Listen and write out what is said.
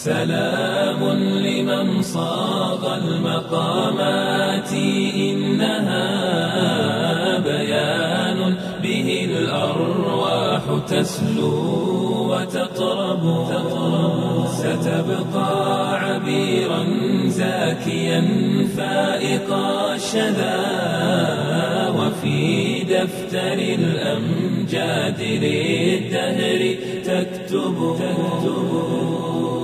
سلام لمن صاغ المقامات إنها بيان به الأرواح تسلو وتطرب ستبقى عبيرا زاكيا فائق الشذا وفي دفتر الأمجاد للدهر تكتب